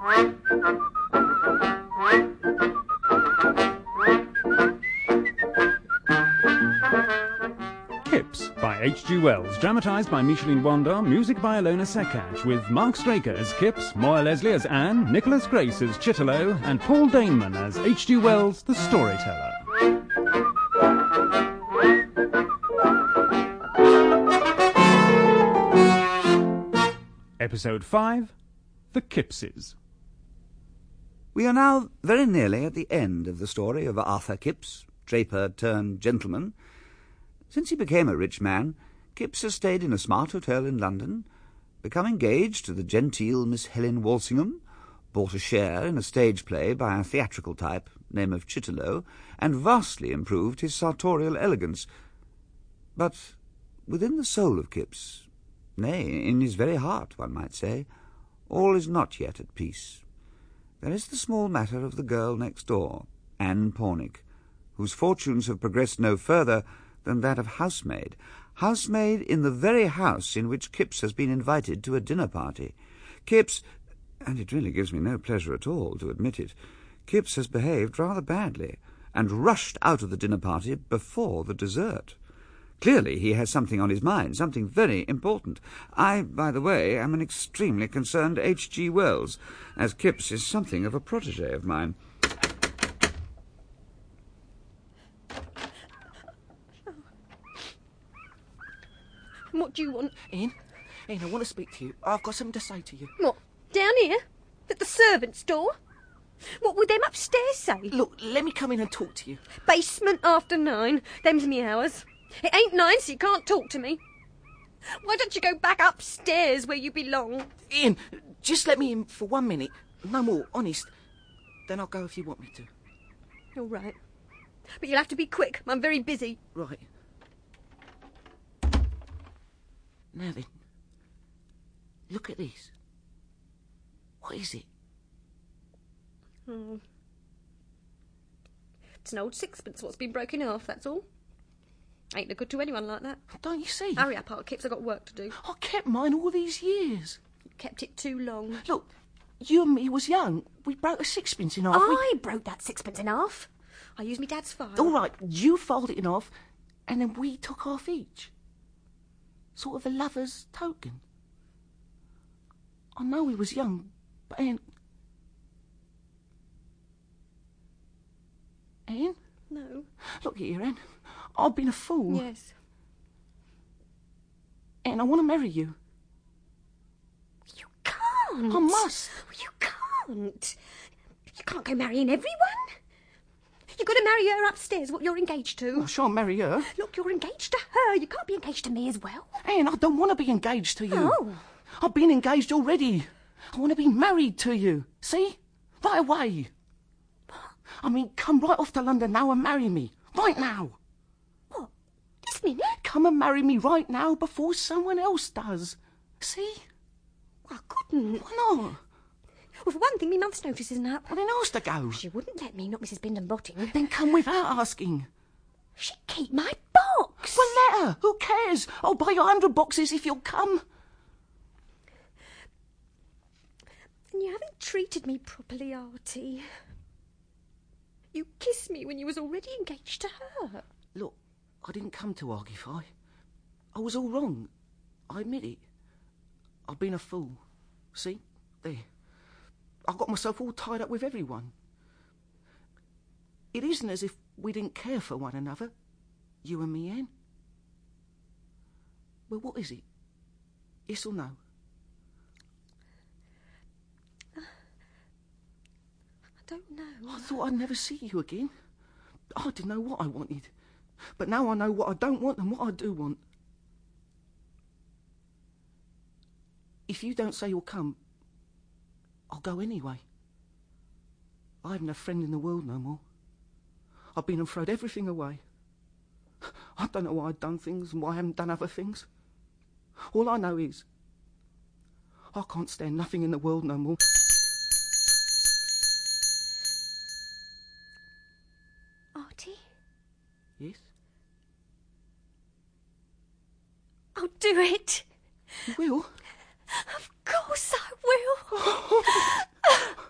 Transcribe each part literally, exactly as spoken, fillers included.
Kips by H G Wells, dramatised by Micheline Wanda, music by Alona Sekach, with Mark Straker as Kips, Moya Leslie as Anne, Nicholas Grace as Chitterlow, and Paul Daneman as H G Wells, the storyteller. Episode five, The Kipses. We are now very nearly at the end of the story of Arthur Kipps, draper turned gentleman. Since he became a rich man, Kipps has stayed in a smart hotel in London, become engaged to the genteel Miss Helen Walsingham, bought a share in a stage play by a theatrical type, name of Chitterlow, and vastly improved his sartorial elegance. But within the soul of Kipps, nay, in his very heart, one might say, all is not yet at peace. There is the small matter of the girl next door, Anne Pornick, whose fortunes have progressed no further than that of housemaid. Housemaid in the very house in which Kipps has been invited to a dinner party. Kipps, and it really gives me no pleasure at all to admit it, Kipps has behaved rather badly, and rushed out of the dinner party before the dessert. Clearly he has something on his mind, something very important. I, by the way, am an extremely concerned H G Wells, as Kipps is something of a protégé of mine. What do you want? Ian, Ian, I want to speak to you. I've got something to say to you. What, down here? At the servants' door? What would them upstairs say? Look, let me come in and talk to you. Basement after nine. Them's me hours. It ain't nine, so you can't talk to me. Why don't you go back upstairs where you belong? Ian, just let me in for one minute. No more, honest. Then I'll go if you want me to. All right. But you'll have to be quick. I'm very busy. Right. Now then, look at this. What is it? Hmm. It's an old sixpence what's been broken off, that's all. Ain't no good to anyone like that. Don't you see? Hurry up, Art Kipps, I've got work to do. I kept mine all these years. You kept it too long. Look, you and me was young. We broke a sixpence in half. I we... broke that sixpence in half. I used my dad's file. All right, you folded it in half, and then we took half each. Sort of a lover's token. I know we was young, but Anne... Anne? No. Look here, Anne. I've been a fool. Yes. Anne, I want to marry you. You can't. I must. You can't. You can't go marrying everyone. You've got to marry her upstairs, what you're engaged to. I shan't marry her. Look, you're engaged to her. You can't be engaged to me as well. Anne, I don't want to be engaged to you. Oh. I've been engaged already. I want to be married to you. See? Right away. I mean, come right off to London now and marry me. Right now. What? This minute? Come and marry me right now before someone else does. See? I couldn't. Why not? Well, for one thing, my month's notice isn't up. Well, then ask to go. She wouldn't let me, not Missus Bindon Botting. Then come without asking. She'd keep my box. Well, let her. Who cares? I'll buy you a hundred boxes if you'll come. And you haven't treated me properly, Artie. You kissed me when you was already engaged to her. Look, I didn't come to argufy. I was all wrong. I admit it. I've been a fool. See? There. I got myself all tied up with everyone. It isn't as if we didn't care for one another, you and me, Anne. Well, what is it? Yes or no? I don't know. I thought I'd never see you again. I didn't know what I wanted. But now I know what I don't want and what I do want. If you don't say you'll come, I'll go anyway. I haven't a friend in the world no more. I've been and thrown everything away. I don't know why I've done things and why I haven't done other things. All I know is I can't stand nothing in the world no more. Artie? Yes? I'll do it. You will? Of course I will.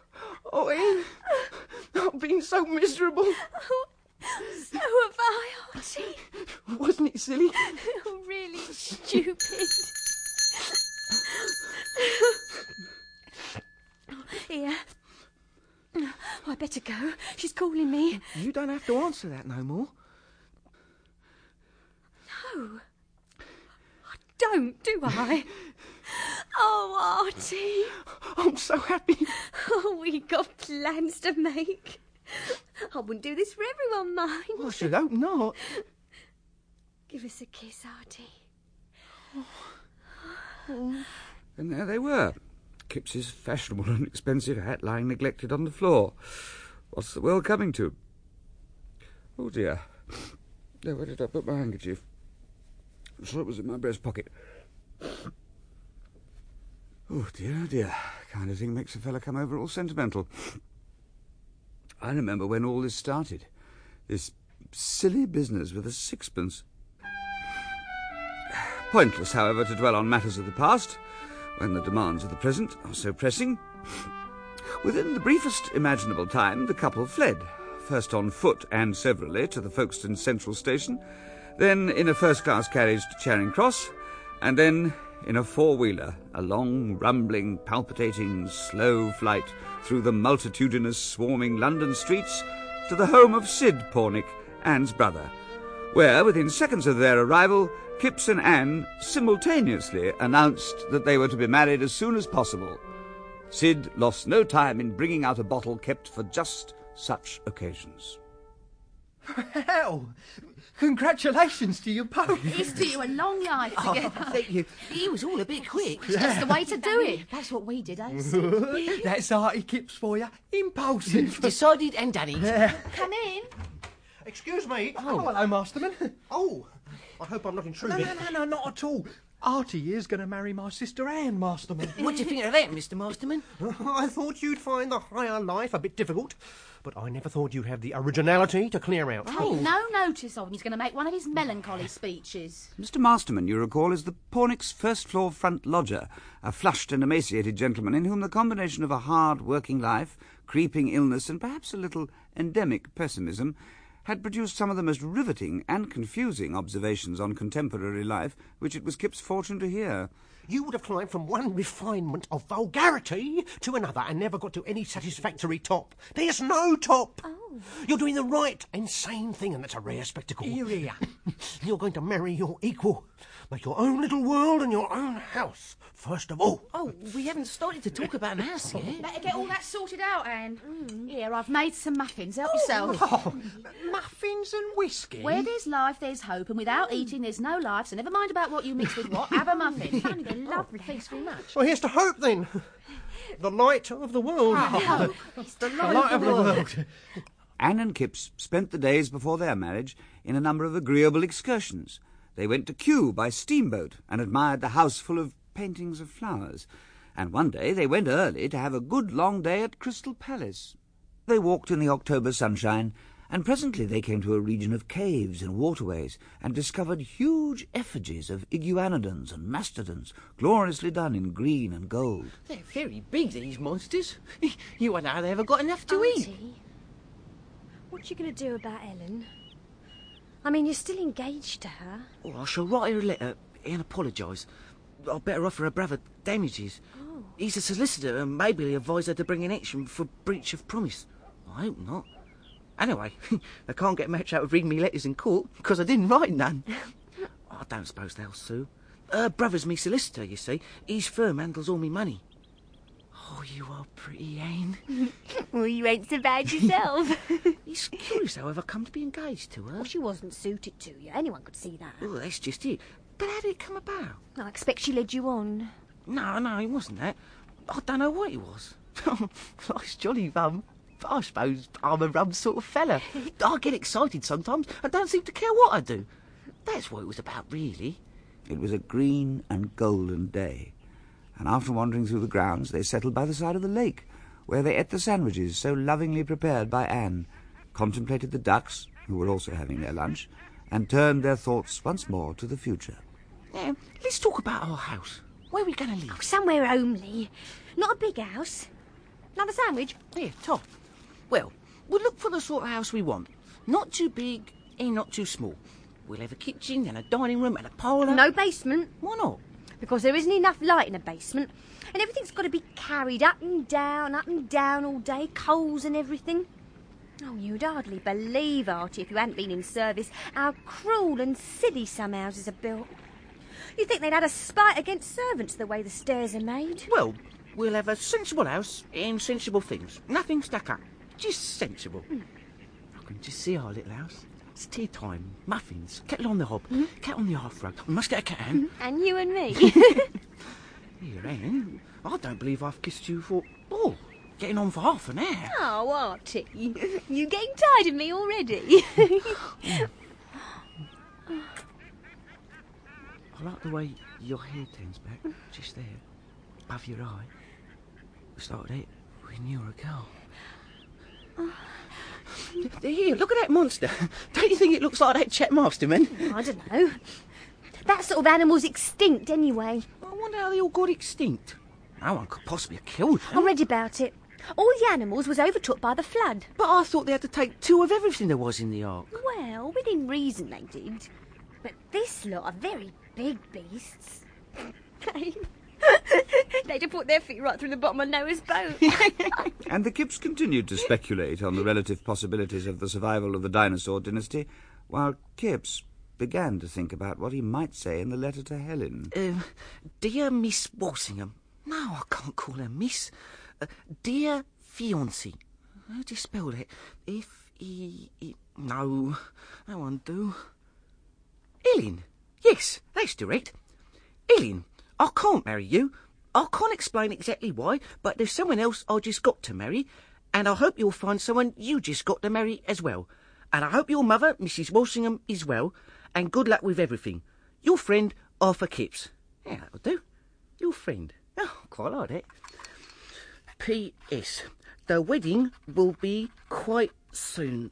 been so miserable. Oh, so have I, Archie. Wasn't it silly? Oh, really stupid. Here. Oh, I better go. She's calling me. You don't have to answer that no more. No. I don't, do I? Oh, Archie. I'm so happy. Oh, we got plans to make. I wouldn't do this for everyone, mind. I should hope not. Give us a kiss, Archie. And there they were. Kips's fashionable and expensive hat lying neglected on the floor. What's the world coming to? Oh, dear. Now, where did I put my handkerchief? I'm sure it was in my breast pocket. Oh, dear, oh, dear. Kind of thing makes a fella come over all sentimental. I remember when all this started. This silly business with a sixpence. Pointless, however, to dwell on matters of the past, when the demands of the present are so pressing. Within the briefest imaginable time, the couple fled, first on foot and severally to the Folkestone Central Station, then in a first-class carriage to Charing Cross, and then in a four-wheeler, a long, rumbling, palpitating, slow flight through the multitudinous, swarming London streets to the home of Sid Pornick, Anne's brother, where, within seconds of their arrival, Kipps and Anne simultaneously announced that they were to be married as soon as possible. Sid lost no time in bringing out a bottle kept for just such occasions. Hell, congratulations to you both. Here's to you a long life together. Oh, thank you. He was all a bit quick. It's just the way to do it. That's what we did, eh? That's Artie Kipps for you. Impulsive. Decided and done it. Come in. Excuse me. Oh, hello, Masterman. Oh, I hope I'm not intruding. No, no, no, no, not at all. Artie is going to marry my sister Anne, Masterman. What do you think of that, Mister Masterman? I thought you'd find the higher life a bit difficult, but I never thought you'd have the originality to clear out. Take no notice of him. He's going to make one of his melancholy speeches. Mister Masterman, you recall, is the Pornicks' first-floor front lodger, a flushed and emaciated gentleman in whom the combination of a hard working life, creeping illness, and perhaps a little endemic pessimism had produced some of the most riveting and confusing observations on contemporary life which it was Kip's fortune to hear. You would have climbed from one refinement of vulgarity to another and never got to any satisfactory top. There's no top. Oh. You're doing the right and sane thing, and that's a rare spectacle. Here, here. You're going to marry your equal. Make your own little world and your own house, first of all. Oh, we haven't started to talk about an house yet. Better get all that sorted out, Anne. Mm. Here, I've made some muffins. Help yourself. Oh, muffins and whiskey? Where there's life, there's hope, and without eating, there's no life, so never mind about what you mix with what. Have a muffin. They're lovely. Thanks very much. Well, here's to hope, then. The light of the world. Oh, the light of the world. Anne and Kipps spent the days before their marriage in a number of agreeable excursions. They went to Kew by steamboat and admired the house full of paintings of flowers. And one day they went early to have a good long day at Crystal Palace. They walked in the October sunshine, and presently they came to a region of caves and waterways and discovered huge effigies of iguanodons and mastodons, gloriously done in green and gold. They're very big, these monsters. You wonder how they ever got enough to eat. Auntie, what you going to do about Ellen? I mean, you're still engaged to her. Oh, I shall write her a letter and apologise. I'd better offer her brother damages. Oh. He's a solicitor, and maybe he'll advise her to bring an action for breach of promise. I hope not. Anyway, they can't get much out of reading me letters in court, because I didn't write none. I don't suppose they'll sue. Her brother's me solicitor, you see. His firm handles all me money. Oh, you are pretty, Anne. Well, you ain't so bad yourself. It's curious how I've come to be engaged to her. Well, she wasn't suited to you. Anyone could see that. Well, that's just it. But how did it come about? I expect she led you on. No, no, it wasn't that. I don't know what it was. Life's jolly rum. But I suppose I'm a rum sort of fella. I get excited sometimes and don't seem to care what I do. That's what it was about, really. It was a green and golden day, and after wandering through the grounds they settled by the side of the lake, where they ate the sandwiches so lovingly prepared by Anne, contemplated the ducks, who were also having their lunch, and turned their thoughts once more to the future. Now, let's talk about our house. Where are we going to live? Oh, somewhere homely. Not a big house. Another sandwich? Here, Tom. Well, we'll look for the sort of house we want. Not too big and not too small. We'll have a kitchen and a dining room and a parlour. No basement. Why not? Because there isn't enough light in a basement. And everything's got to be carried up and down, up and down all day, coals and everything. Oh, you'd hardly believe, Artie, if you hadn't been in service, how cruel and silly some houses are built. You'd think they'd had a spite against servants the way the stairs are made. Well, we'll have a sensible house and sensible things. Nothing stuck up. Just sensible. Mm. I can just see our little house. It's tea time, muffins, kettle on the hob, mm. cat on the hearthrug. We must get a cat, Anne. And you and me. Here, Anne, I don't believe I've kissed you for... Oh, getting on for half an hour. Oh, Artie, you getting tired of me already? I like the way your hair turns back, just there, above your eye. We started it when you were a girl. Oh. Here, look at that monster. Don't you think it looks like that Chet Masterman? I don't know. That sort of animal's extinct anyway. I wonder how they all got extinct. No one could possibly have killed them. I read about it. All the animals was overtook by the flood. But I thought they had to take two of everything there was in the ark. Well, within reason they did. But this lot are very big beasts. They'd have put their feet right through the bottom of Noah's boat. And the Kipps continued to speculate on the relative possibilities of the survival of the dinosaur dynasty, while Kipps began to think about what he might say in the letter to Helen. Uh, dear Miss Walsingham. No, I can't call her Miss. Uh, dear fiancée. How do you spell that? F E E... No, that won't do. Ellen. Yes, that's direct. Ellen, I can't marry you. I can't explain exactly why, but there's someone else I just got to marry, and I hope you'll find someone you just got to marry as well. And I hope your mother, Missus Walsingham, is well, and good luck with everything. Your friend, Arthur Kipps. Yeah, that'll do. Your friend. Oh, quite like that. P S. The wedding will be quite soon.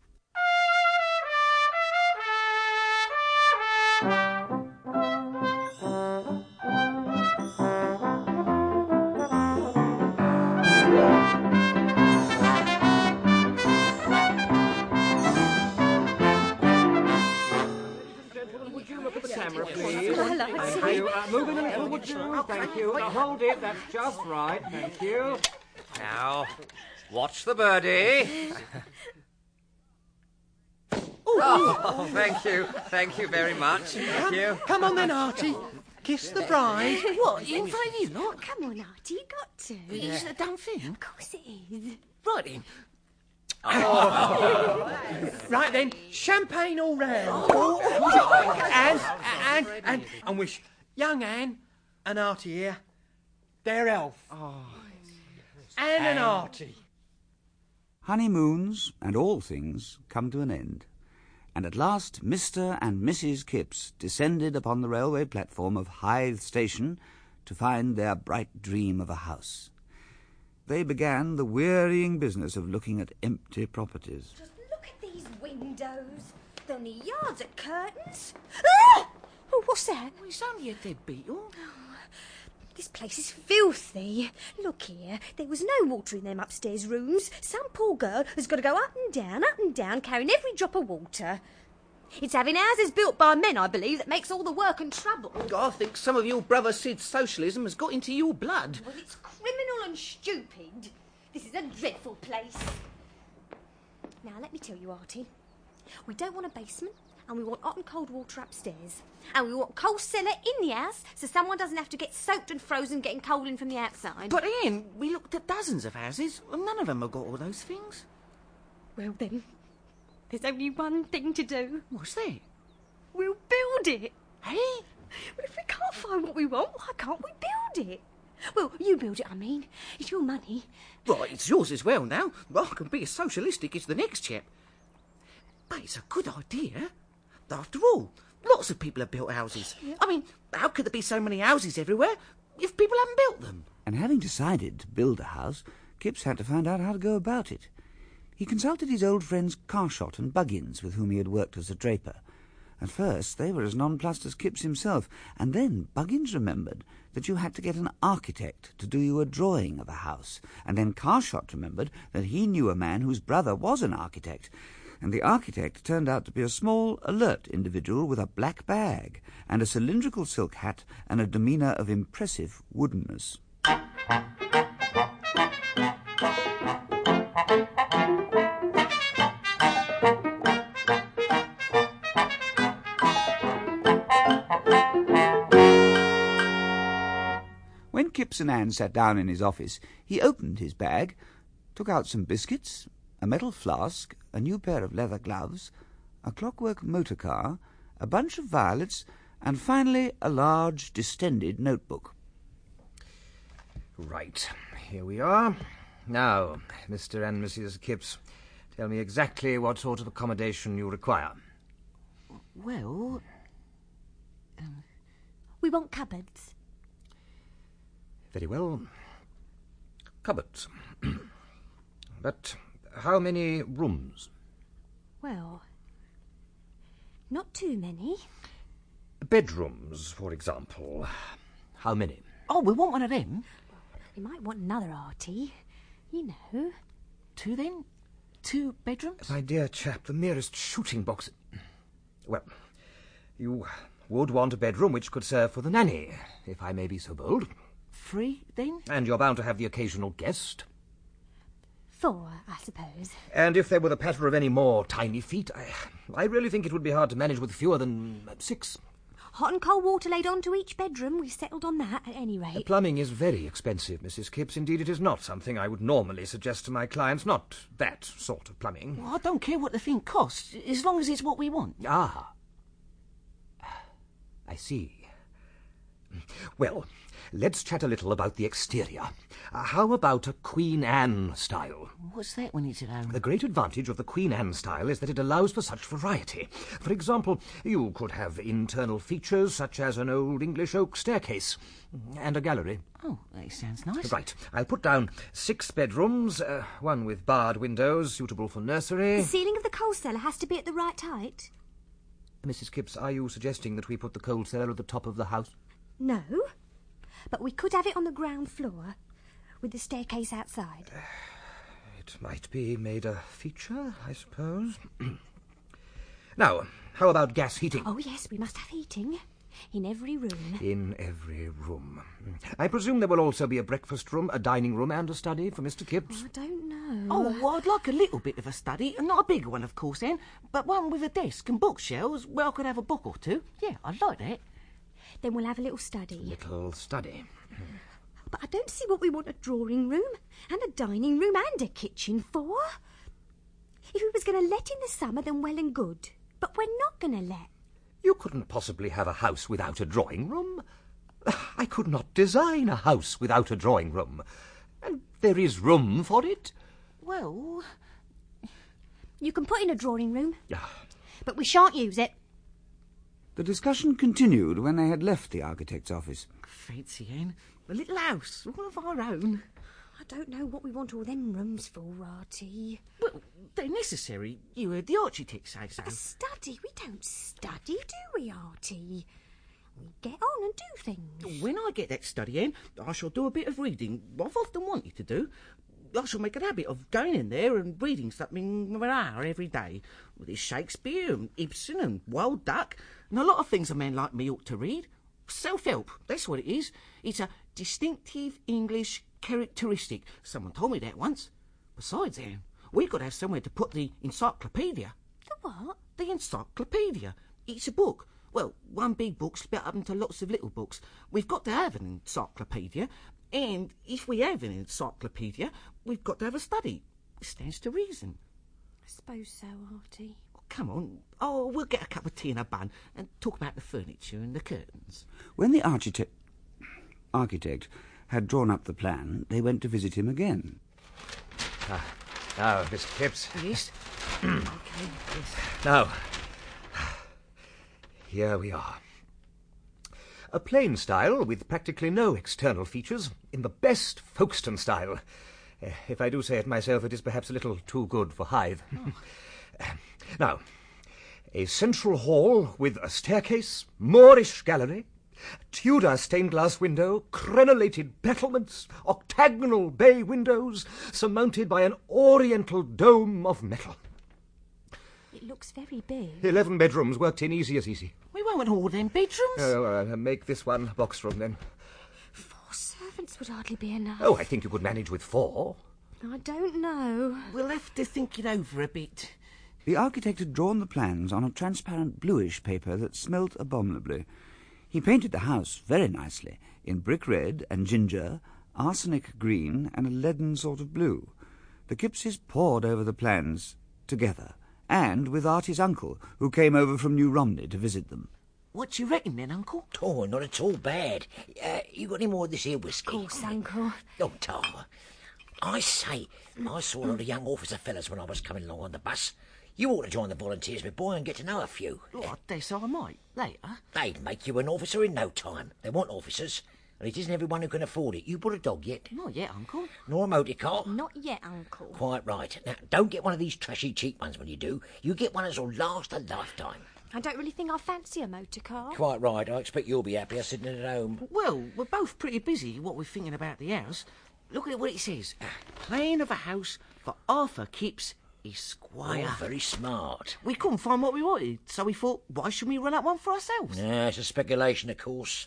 Thank you. Uh, moving a little, would you? Thank you. Now, hold it. That's just right. Thank you. Now, watch the birdie. Oh, thank you. Thank you very much. Thank come, you. Come on then, Artie. Kiss the bride. What? In front of you lot? Come on, Artie, you got to. Is it a damn thing? Of course it is. Right then. Oh. Right then, champagne all round. Oh. And, and, and, and wish young Anne and Artie here their health. Oh. Anne and Artie. Honeymoons and all things come to an end, and at last Mister and Missus Kipps descended upon the railway platform of Hythe Station to find their bright dream of a house. They began the wearying business of looking at empty properties. Just look at these windows. They're only yards of curtains. Ah! Oh, what's that? Well, it's only a dead beetle. Oh, this place is filthy. Look here, there was no water in them upstairs rooms. Some poor girl has got to go up and down, up and down, carrying every drop of water. It's having houses built by men, I believe, that makes all the work and trouble. I think some of your brother Sid's socialism has got into your blood. Well, it's criminal and stupid. This is a dreadful place. Now, let me tell you, Artie, we don't want a basement, and we want hot and cold water upstairs. And we want coal cellar in the house, so someone doesn't have to get soaked and frozen getting coal in from the outside. But, Ian, we looked at dozens of houses, and none of them have got all those things. Well, then, there's only one thing to do. What's that? We'll build it. Hey? Well, if we can't find what we want, why can't we build it? Well, you build it, I mean. It's your money. Right, it's yours as well now. I can be as socialistic as the next chap. But it's a good idea. After all, lots of people have built houses. Yeah. I mean, how could there be so many houses everywhere if people haven't built them? And having decided to build a house, Kipps had to find out how to go about it. He consulted his old friends Carshot and Buggins, with whom he had worked as a draper, At first they were as nonplussed as Kipps himself, and then Buggins remembered that you had to get an architect to do you a drawing of a house, and then Carshot remembered that he knew a man whose brother was an architect, and the architect turned out to be a small, alert individual with a black bag and a cylindrical silk hat and a demeanour of impressive woodenness. When Kipps and Anne sat down in his office, he opened his bag, took out some biscuits, a metal flask, a new pair of leather gloves, a clockwork motor car, a bunch of violets, and finally a large, distended notebook. Right, here we are. Now, Mister and Missus Kipps, tell me exactly what sort of accommodation you require. Well... Um... We want cupboards. Very well. Cupboards. But how many rooms? Well, not too many. Bedrooms, for example. How many? Oh, we want one of them. We might want another, Artie. You know. Two, then? Two bedrooms? My dear chap, the merest shooting box. Well, you would want a bedroom which could serve for the nanny, if I may be so bold. Three, then? And you're bound to have the occasional guest. Four, I suppose. And if there were the patter of any more tiny feet, I, I really think it would be hard to manage with fewer than six. Hot and cold water laid on to each bedroom. We've settled on that, at any rate. The plumbing is very expensive, Missus Kipps. Indeed, it is not something I would normally suggest to my clients. Not that sort of plumbing. Well, I don't care what the thing costs, as long as it's what we want. Ah. I see. Well, let's chat a little about the exterior. Uh, how about a Queen Anne style? What's that when it's at home? The great advantage of the Queen Anne style is that it allows for such variety. For example, you could have internal features such as an old English oak staircase and a gallery. Oh, that sounds nice. Right. I'll put down six bedrooms, uh, one with barred windows, suitable for nursery. The ceiling of the coal cellar has to be at the right height. Missus Kipps, are you suggesting that we put the coal cellar at the top of the house? No, but we could have it on the ground floor, with the staircase outside. It might be made a feature, I suppose. Now, how about gas heating? Oh, yes, we must have heating. In every room. In every room. I presume there will also be a breakfast room, a dining room, and a study for Mister Kipps. Oh, I don't know. Oh, well, I'd like a little bit of a study. Not a big one, of course, then, but one with a desk and bookshelves where I could have a book or two. Yeah, I'd like that. Then we'll have a little study. Little study. But I don't see what we want a drawing room and a dining room and a kitchen for. If we was going to let in the summer, then well and good. But we're not going to let. You couldn't possibly have a house without a drawing room. I could not design a house without a drawing room. And there is room for it. Well... You can put in a drawing room, Ah. but we shan't use it. The discussion continued when they had left the architect's office. Fancy, Anne. A little house, all of our own. I don't know what we want all them rooms for, Artie. Well, they're necessary. You heard the architect say so. A study? We don't study, do we, Artie? We get on and do things. When I get that study in, I shall do a bit of reading I've often wanted to do. I shall make a habit of going in there and reading something for an hour every day. There's Shakespeare and Ibsen and Wild Duck and a lot of things a man like me ought to read. Self-help, that's what it is. It's a distinctive English characteristic. Someone told me that once. Besides, Anne, we've got to have somewhere to put the encyclopedia. The what? The encyclopedia. It's a book. Well, one big book split up into lots of little books. We've got to have an encyclopedia, and if we have an encyclopedia, we've got to have a study. It stands to reason. I suppose so, Artie. Oh, come on. Oh, we'll get a cup of tea and a bun and talk about the furniture and the curtains. When the architect, architect had drawn up the plan, they went to visit him again. Ah, now, Mister Kipps. Yes? OK, yes. Now, here we are. A plain style with practically no external features, in the best Folkestone style. Uh, if I do say it myself, it is perhaps a little too good for Hythe. Oh. Now, A central hall with a staircase, Moorish gallery, Tudor stained-glass window, crenellated battlements, octagonal bay windows, surmounted by an oriental dome of metal. It looks very big. Eleven bedrooms, worked in easy as easy. We won't want all them bedrooms. Oh, uh, make this one a box room, then. Four servants would hardly be enough. Oh, I think you could manage with four. I don't know. We'll have to think it over a bit. The architect had drawn the plans on a transparent bluish paper that smelt abominably. He painted the house very nicely, in brick red and ginger, arsenic green, and a leaden sort of blue. The Kippses pored over the plans together, and with Artie's uncle, who came over from New Romney to visit them. What do you reckon then, Uncle? Oh, not at all bad. Uh, you got any more of this here whiskey? Of course, Uncle. Oh, Tom. I say, I saw a lot of young officer fellas when I was coming along on the bus. You ought to join the volunteers, my boy, and get to know a few. Oh, I guess I might, later. They'd make you an officer in no time. They want officers, and it isn't everyone who can afford it. You bought a dog yet? Not yet, Uncle. Nor a motor car? Not yet, Uncle. Quite right. Now, don't get one of these trashy cheap ones when you do. You get one that'll last a lifetime. I don't really think I fancy a motor car. Quite right. I expect you'll be happier sitting at home. Well, we're both pretty busy, what we're thinking about the house. Look at what it says. Plan of a house for Arthur Kipps, Esquire. Oh, very smart. We couldn't find what we wanted, so we thought, why shouldn't we run up one for ourselves? Yeah, it's a speculation, of course.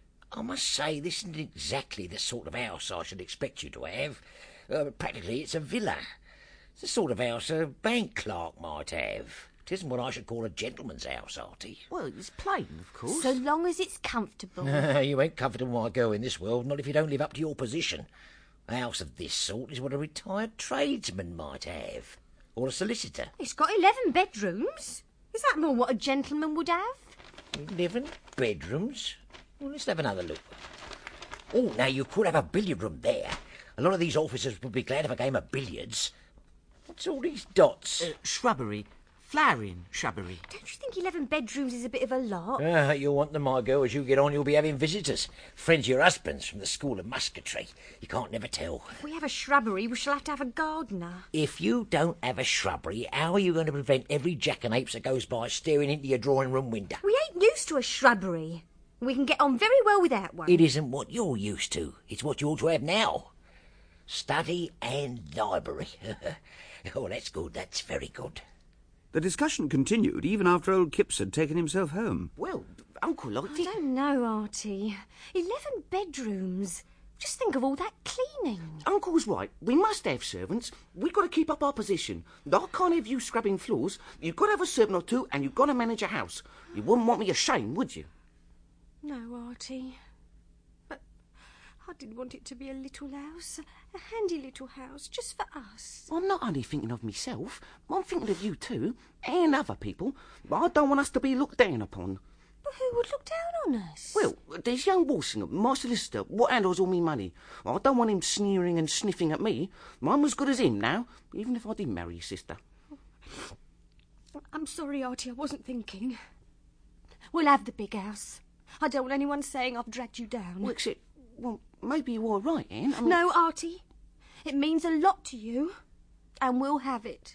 I must say, this isn't exactly the sort of house I should expect you to have. Uh, practically, it's a villa. It's the sort of house a bank clerk might have. It isn't what I should call a gentleman's house, Artie. Well, it's plain, of course. So long as it's comfortable. You ain't comfortable, my girl, in this world, not if you don't live up to your position. A house of this sort is what a retired tradesman might have. Or a solicitor. It's got eleven bedrooms. Is that more what a gentleman would have? Eleven bedrooms? Well, let's have another look. Oh, now you could have a billiard room there. A lot of these officers would be glad of a game of billiards. What's all these dots? Uh, shrubbery. Flowering shrubbery. Don't you think eleven bedrooms is a bit of a lot? Ah, you'll want them, my girl. As you get on, you'll be having visitors. Friends of your husband's from the School of Musketry. You can't never tell. If we have a shrubbery, we shall have to have a gardener. If you don't have a shrubbery, how are you going to prevent every jackanapes that goes by staring into your drawing room window? We ain't used to a shrubbery. We can get on very well without one. It isn't what you're used to. It's what you ought to have now. Study and library. Oh, that's good. That's very good. The discussion continued even after old Kipps had taken himself home. Well, Uncle liked I it. don't know, Artie. Eleven bedrooms. Just think of all that cleaning. Uncle's right. We must have servants. We've got to keep up our position. I can't have you scrubbing floors. You've got to have a servant or two, and you've got to manage a house. You wouldn't want me ashamed, would you? No, Artie. But I did want it to be a little house. A handy little house, just for us. I'm not only thinking of myself. I'm thinking of you too, and other people. I don't want us to be looked down upon. But who would look down on us? Well, there's young Walsingham, my solicitor, what handles all me money. I don't want him sneering and sniffing at me. I'm as good as him now, even if I didn't marry his sister. I'm sorry, Artie, I wasn't thinking. We'll have the big house. I don't want anyone saying I've dragged you down. Well, except, well, maybe you are right, Anne. I mean... No, Artie. It means a lot to you, and we'll have it.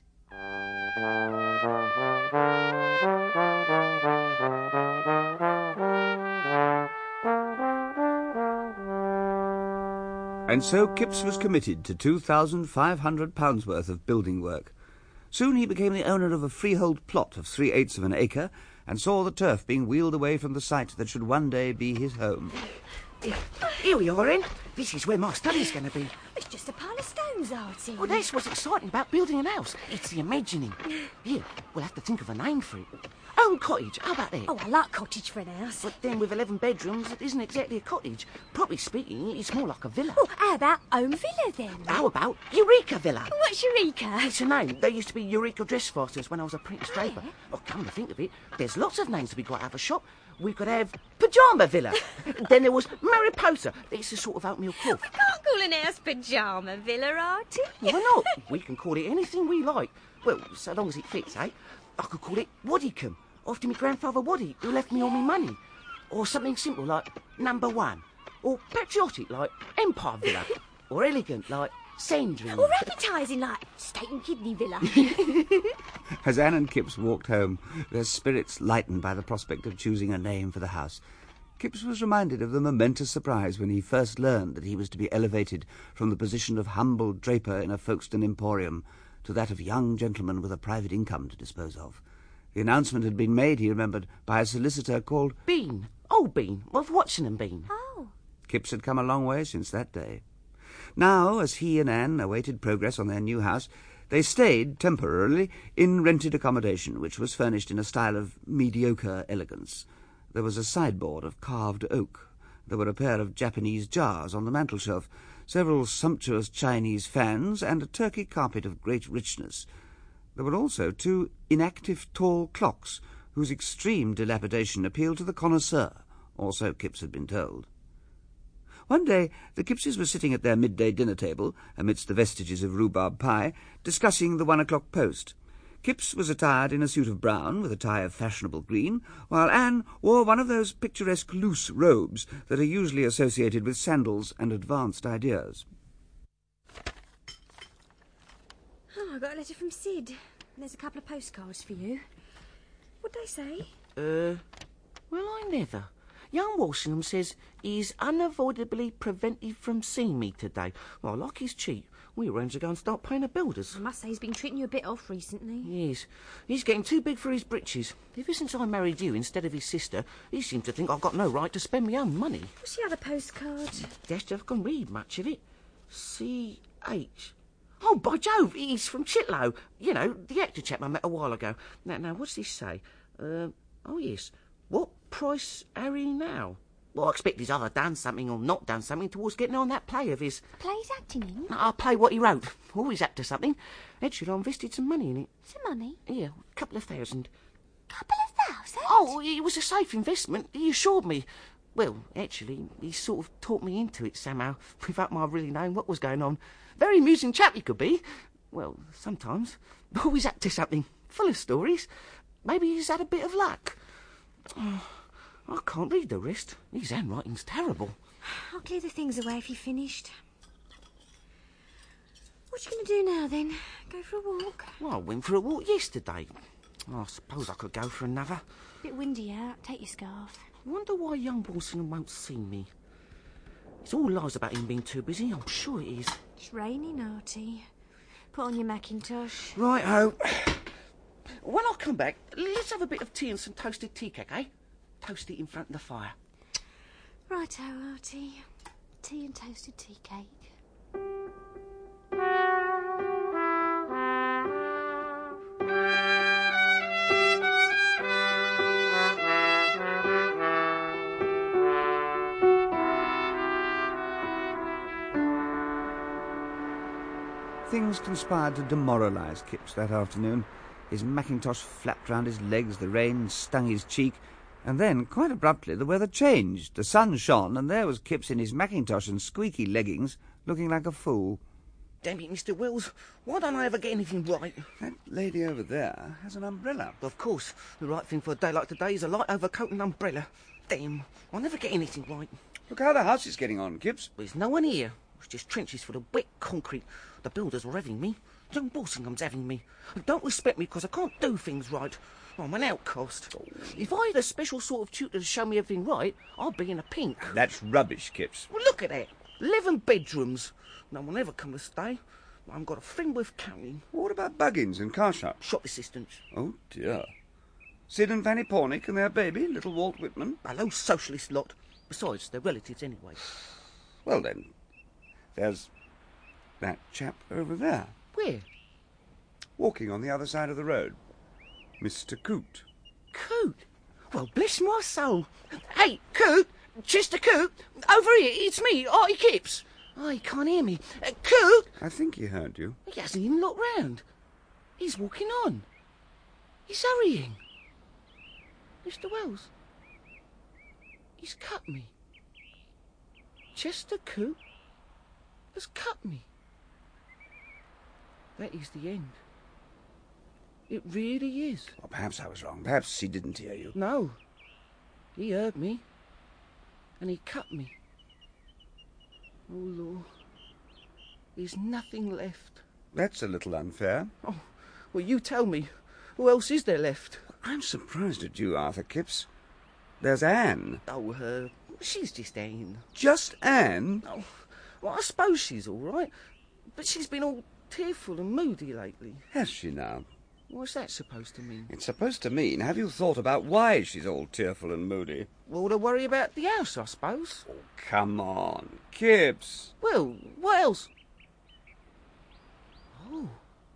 And so Kipps was committed to two thousand five hundred pounds worth of building work. Soon he became the owner of a freehold plot of three-eighths of an acre, and saw the turf being wheeled away from the site that should one day be his home. Here we are, Anne. This is where my study's going to be. It's just a pile of stones, Artie. Well, that's what's exciting about building a house. It's the imagining. Here, we'll have to think of a name for it. Own cottage, how about that? Oh, I like cottage for an house. But then with eleven bedrooms, it isn't exactly a cottage. Properly speaking, it's more like a villa. Oh, how about Own Villa, then? How about Eureka Villa? What's Eureka? It's a name. There used to be Eureka Dressfasters when I was apprentice draper. Oh, come to think of it, there's lots of names to be got out of a shop. We could have Pyjama Villa. Then there was Mariposa. It's a sort of oatmeal cloth. We can't call an house Pyjama Villa, Artie. Why not? We can call it anything we like. Well, so long as it fits, eh? I could call it Waddicombe, after my grandfather Waddy, who left me all my money. Or something simple like Number One. Or patriotic like Empire Villa. Or elegant like Sandring. Or appetising like steak and kidney villa. As Anne and Kipps walked home, their spirits lightened by the prospect of choosing a name for the house, Kipps was reminded of the momentous surprise when he first learned that he was to be elevated from the position of humble draper in a Folkestone emporium to that of young gentleman with a private income to dispose of. The announcement had been made, he remembered, by a solicitor called Bean. Old Bean, of Watson and Bean. Oh. Kipps had come a long way since that day. Now, as he and Anne awaited progress on their new house, they stayed, temporarily, in rented accommodation, which was furnished in a style of mediocre elegance. There was a sideboard of carved oak. There were a pair of Japanese jars on the mantelshelf, several sumptuous Chinese fans, and a Turkey carpet of great richness. There were also two inactive tall clocks, whose extreme dilapidation appealed to the connoisseur, or so Kipps had been told. One day the Kippses were sitting at their midday dinner table, amidst the vestiges of rhubarb pie, discussing the one-o'clock post. Kipps was attired in a suit of brown, with a tie of fashionable green, while Anne wore one of those picturesque loose robes that are usually associated with sandals and advanced ideas. Oh, I got a letter from Sid. There's a couple of postcards for you. What'd they say? Uh, well, I never. Young Walsingham says he's unavoidably prevented from seeing me today. Well, like his cheat, we arranged to go and start paying the builders. I must say he's been treating you a bit off recently. Yes, he's getting too big for his britches. Ever since I married you instead of his sister, he seems to think I've got no right to spend my own money. What's the other postcard? Yes, I can read much of it. C H. Oh, by Jove, he's from Chitlow. You know, the actor chap I met a while ago. Now, now what's this say? Uh, oh, yes. What price Harry now? Well, I expect he's either done something or not done something towards getting on that play of his. Play he's acting in? I'll play what he wrote. Always up to something. Actually, I invested some money in it. Some money? Yeah, a couple of thousand. Couple of thousand? Oh, it was a safe investment. He assured me. Well, actually, he sort of talked me into it somehow, without my really knowing what was going on. Very amusing chap he could be. Well, sometimes. Always up to something. Full of stories. Maybe he's had a bit of luck. Oh, I can't read the rest. His handwriting's terrible. I'll clear the things away if you've finished. What you going to do now, then? Go for a walk? Well, I went for a walk yesterday. Oh, I suppose I could go for another. Bit windy out. Take your scarf. Wonder why young Walsingham won't see me. It's all lies about him being too busy, I'm sure it is. It's raining, Artie. Put on your Macintosh. Right-ho. When I come back, let's have a bit of tea and some toasted tea cake, eh? Toast it in front of the fire. Righto, Artie. Tea and toasted tea cake. Things conspired to demoralise Kipps that afternoon. His mackintosh flapped round his legs, the rain stung his cheek, and then, quite abruptly, the weather changed. The sun shone, and there was Kipps in his mackintosh and squeaky leggings, looking like a fool. Damn it, Mister Wells, why don't I ever get anything right? That lady over there has an umbrella. Of course, the right thing for a day like today is a light overcoat and umbrella. Damn, I'll never get anything right. Look how the house is getting on, Kipps. There's no one here. It's just trenches full of wet concrete. The builders are having me. Young Walsingham's having me. They don't respect me because I can't do things right. I'm an outcast. Oh. If I had a special sort of tutor to show me everything right, I'd be in a pink. That's rubbish, Kipps. Well, look at that. Eleven bedrooms. No one ever come to stay. I haven't got a thing worth counting. What about Buggins and Carshot? Shop assistants. Oh, dear. Sid and Fanny Pornick and their baby, little Walt Whitman. A low socialist lot. Besides, they're relatives anyway. Well, then, there's that chap over there. Where? Walking on the other side of the road. Mister Coote. Coote? Well, bless my soul. Hey, Coote! Chester Coote! Over here, it's me, Artie Kipps. Oh, he can't hear me. Uh, Coote! I think he heard you. He hasn't even looked round. He's walking on. He's hurrying. Mister Wells. He's cut me. Chester Coote has cut me. That is the end. It really is. Well, perhaps I was wrong. Perhaps he didn't hear you. No. He heard me. And he cut me. Oh, Lord. There's nothing left. That's a little unfair. Oh, well, you tell me. Who else is there left? I'm surprised at you, Arthur Kipps. There's Anne. Oh, her. She's just Anne. Just Anne? Oh, well, I suppose she's all right. But she's been all tearful and moody lately. Has she now? What's that supposed to mean? It's supposed to mean, have you thought about why she's all tearful and moody? Well, to worry about the house, I suppose. Oh, come on, Kipps. Well, what else? Oh.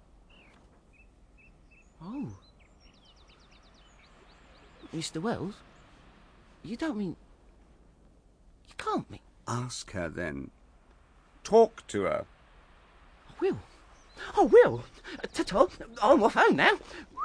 Oh. Mister Wells, you don't mean... You can't mean... Ask her, then. Talk to her. I will. I will. Ta-ta. On my phone now.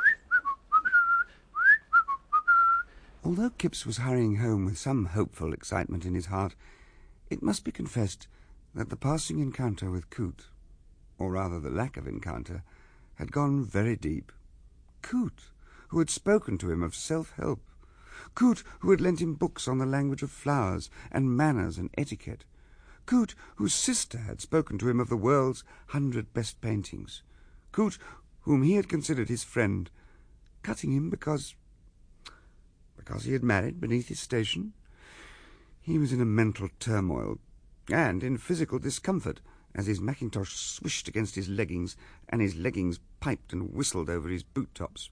Although Kipps was hurrying home with some hopeful excitement in his heart, it must be confessed that the passing encounter with Coote, or rather the lack of encounter, had gone very deep. Coote, who had spoken to him of self-help. Coote, who had lent him books on the language of flowers and manners and etiquette. Coote, whose sister had spoken to him of the world's hundred best paintings. Coote, whom he had considered his friend, cutting him because... because he had married beneath his station. He was in a mental turmoil, and in physical discomfort, as his mackintosh swished against his leggings, and his leggings piped and whistled over his boot-tops.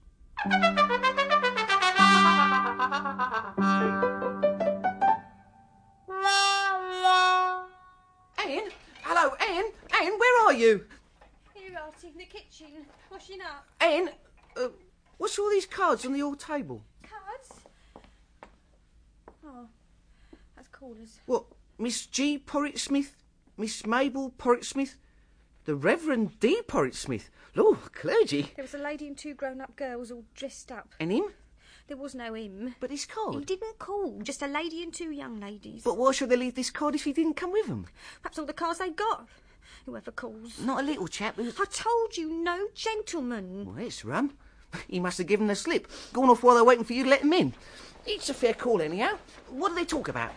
Anne? Hello, Anne? Anne, where are you? Here, Artie, in the kitchen, washing up. Anne, uh, what's all these cards on the hall table? Cards? Oh, that's callers. What, Miss G. Porritt-Smith? Miss Mabel Porritt-Smith? The Reverend D. Porritt-Smith? Lord, clergy. There was a lady and two grown-up girls all dressed up. And him? There was no him. But his card? He didn't call, just a lady and two young ladies. But why should they leave this card if he didn't come with them? Perhaps all the cards they got. Whoever calls. Not a little chap who's... I told you, no gentleman. Well, it's rum. He must have given the slip. Gone off while they're waiting for you to let him in. It's a fair call, anyhow. What do they talk about?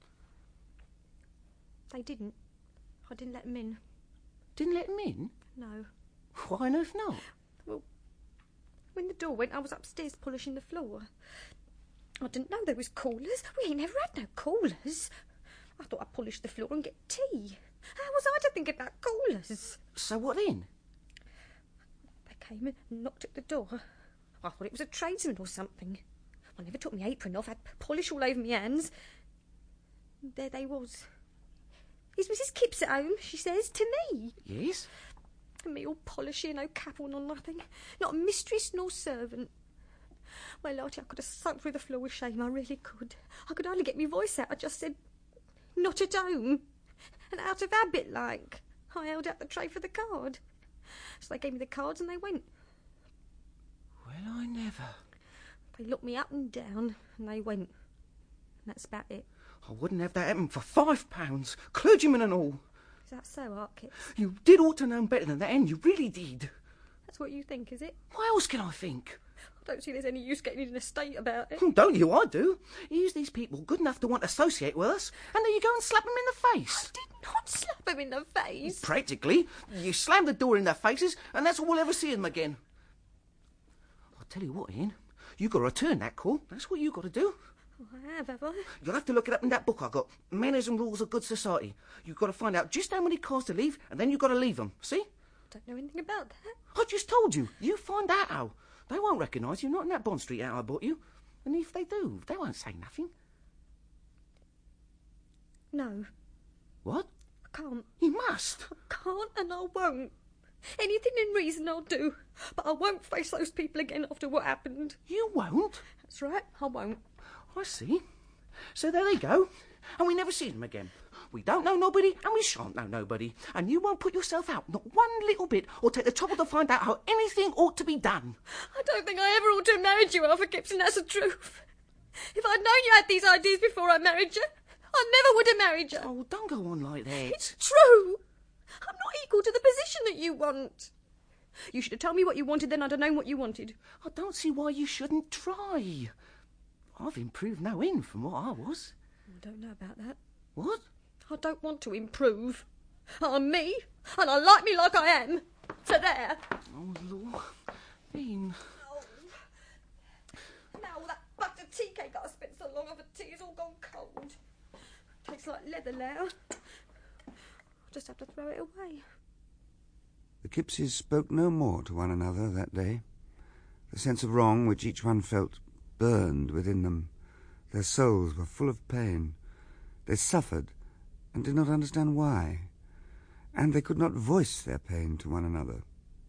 They didn't. I didn't let them in. Didn't let him in? No. Why on earth not? Well, when the door went, I was upstairs polishing the floor. I didn't know there was callers. We ain't never had no callers. I thought I'd polish the floor and get tea. How was I to think about callers? So what then? They came and knocked at the door. I thought it was a tradesman or something. I never took my apron off, had polish all over my hands. And there they was. Is Missus Kipps at home, she says, to me. Yes? And me all polishing, no cap on or nothing. Not a mistress nor servant. Well, Lottie, I could have sunk through the floor with shame, I really could. I could hardly get my voice out. I just said, not at home. And out of habit, like. I held out the tray for the card. So they gave me the cards and they went. Well, I never. They looked me up and down and they went. And that's about it. I wouldn't have that happen for five pounds, clergyman and all. Is that so, Art Kipps? You did ought to know better than that, and you really did. That's what you think, is it? What else can I think? I don't see there's any use getting in a state about it. Don't you? I do. Here's these people good enough to want to associate with us, and then you go and slap them in the face. I did not slap them in the face. Practically. You slam the door in their faces, and that's all we'll ever see them again. I'll tell you what, Ian. You got to return that call. That's what you got to do. Oh, I have, have I? You'll have to look it up in that book I got, Manners and Rules of Good Society. You've got to find out just how many cards to leave, and then you've got to leave them. See? I don't know anything about that. I just told you. You find that out. They won't recognise you, not in that Bond Street out I bought you. And if they do, they won't say nothing. No. What? I can't. You must. I can't and I won't. Anything in reason I'll do. But I won't face those people again after what happened. You won't? That's right, I won't. I see. So there they go. And we never see them again. We don't know nobody, and we shan't know nobody. And you won't put yourself out, not one little bit, or take the trouble to find out how anything ought to be done. I don't think I ever ought to have married you, Arthur Gibson, that's the truth. If I'd known you had these ideas before I married you, I never would have married you. Oh, don't go on like that. It's true. I'm not equal to the position that you want. You should have told me what you wanted, then I'd have known what you wanted. I don't see why you shouldn't try. I've improved no end from what I was. I don't know about that. What? I don't want to improve. I'm me, and I like me like I am. So there. Oh, Lord. Bean. Oh. Now all that butter tea cake I spent so long over tea is all gone cold. Tastes like leather now. I'll just have to throw it away. The Kippses spoke no more to one another that day. The sense of wrong which each one felt burned within them. Their souls were full of pain. They suffered and did not understand why. And they could not voice their pain to one another.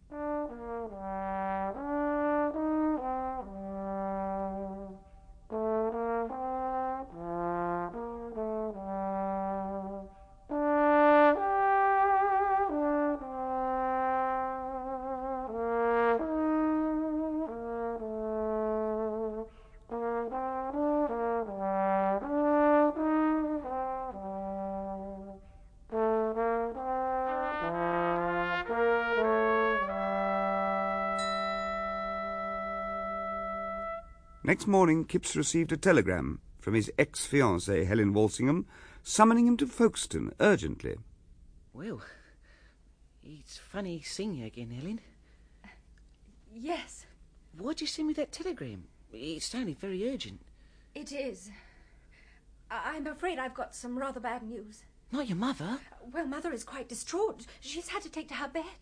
Next morning, Kipps received a telegram from his ex-fiancée, Helen Walsingham, summoning him to Folkestone urgently. Well, it's funny seeing you again, Helen. Yes, Why'd you send me that telegram? It sounded very urgent. it is. I- I'm afraid I've got some rather bad news. Not your mother? Well, Mother is quite distraught. She's had to take to her bed.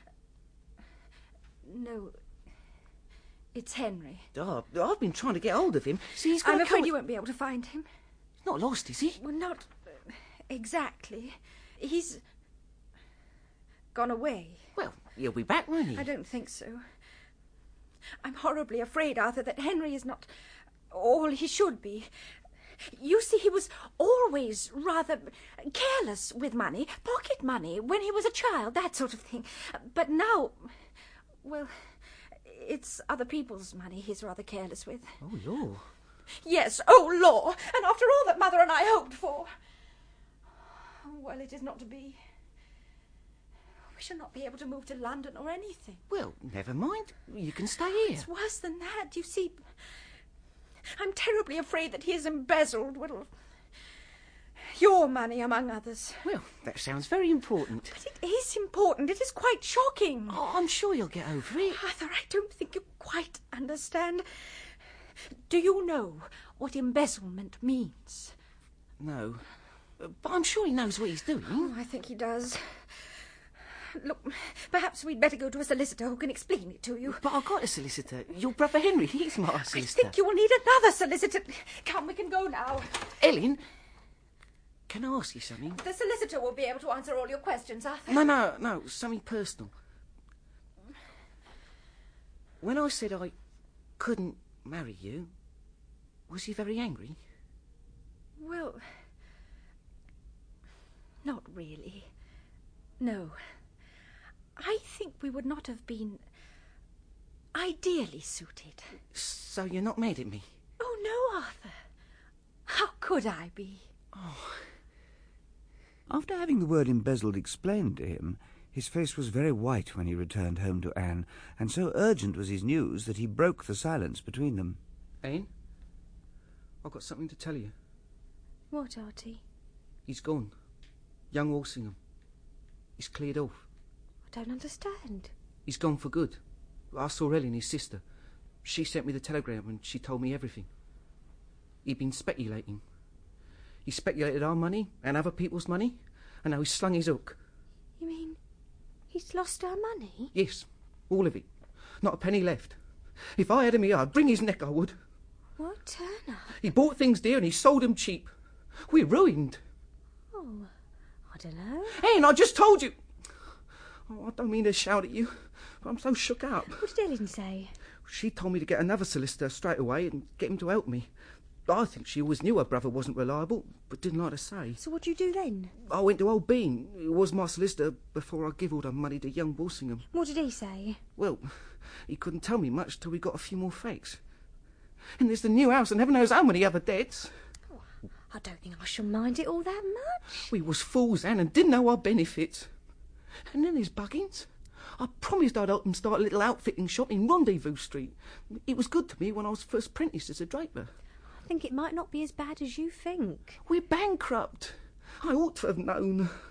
No, it's Henry. Oh, I've been trying to get hold of him. See, he's got I'm to afraid come... you won't be able to find him. He's not lost, is he? Well, not uh, exactly. He's gone away. Well, he'll be back, won't he? I don't think so. I'm horribly afraid, Arthur, that Henry is not all he should be. You see, he was always rather careless with money, pocket money, when he was a child, that sort of thing. But now, well, it's other people's money he's rather careless with. Oh, law. Yes, oh, law, and after all that Mother and I hoped for. Well, it is not to be. We shall not be able to move to London or anything. Well, never mind. You can stay here. It's worse than that, you see. I'm terribly afraid that he has embezzled, well, your money, among others. Well, that sounds very important. But it is important. It is quite shocking. Oh, I'm sure you'll get over it. Arthur, I don't think you quite understand. Do you know what embezzlement means? No. But I'm sure he knows what he's doing. Oh, I think he does. Look, perhaps we'd better go to a solicitor who can explain it to you. But I've got a solicitor. Your brother Henry, he's my I solicitor. think you will need another solicitor. Come, we can go now. Ellen, can I ask you something? The solicitor will be able to answer all your questions, Arthur. No, no, no, something personal. When I said I couldn't marry you, was he very angry? Well, not really. No. I think we would not have been ideally suited. So you're not mad at me? Oh, no, Arthur. How could I be? Oh. After having the word embezzled explained to him, his face was very white when he returned home to Anne, and so urgent was his news that he broke the silence between them. Anne, I've got something to tell you. What, Artie? He's gone. Young Walsingham. He's cleared off. I don't understand. He's gone for good. I saw Ellen, his sister. She sent me the telegram and she told me everything. He'd been speculating. He speculated our money and other people's money, and now he's slung his hook. You mean he's lost our money? Yes, all of it. Not a penny left. If I had him here, I'd bring his neck, I would. What, Turner? He bought things dear and he sold them cheap. We're ruined. Oh, I don't know. Anne, I just told you... Oh, I don't mean to shout at you, but I'm so shook up. What did Ellen say? She told me to get another solicitor straight away and get him to help me. I think she always knew her brother wasn't reliable, but didn't like to say. So what do you do then? I went to old Bean, who was my solicitor, before I give all the money to young Walsingham. What did he say? Well, he couldn't tell me much till we got a few more facts. And there's the new house and heaven knows how many other debts. Oh, I don't think I shall mind it all that much. We was fools, Anne, and didn't know our benefits. And then there's Buggins. I promised I'd help him start a little outfitting shop in Rendezvous Street. It was good to me when I was first apprenticed as a draper. I think it might not be as bad as you think. We're bankrupt. I ought to have known.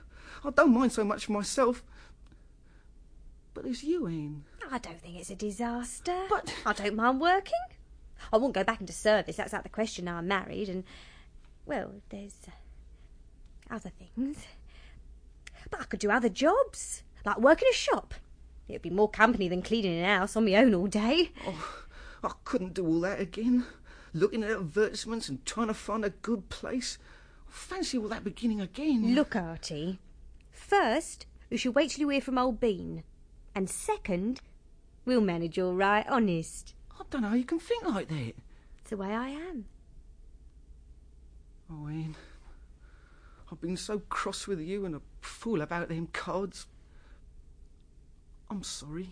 I don't mind so much for myself. But there's you, Anne. I don't think it's a disaster. But I don't mind working. I won't go back into service, that's out of the question now I'm married, and, well, there's uh, other things. But I could do other jobs, like work in a shop. It would be more company than cleaning a house on my own all day. Oh, I couldn't do all that again. Looking at advertisements and trying to find a good place. I fancy all that beginning again. Look, Artie, first, we should wait till you hear from old Bean. And second, we'll manage all right, honest. I don't know how you can think like that. It's the way I am. Oh, Anne, I've been so cross with you and a fool about them cards. I'm sorry.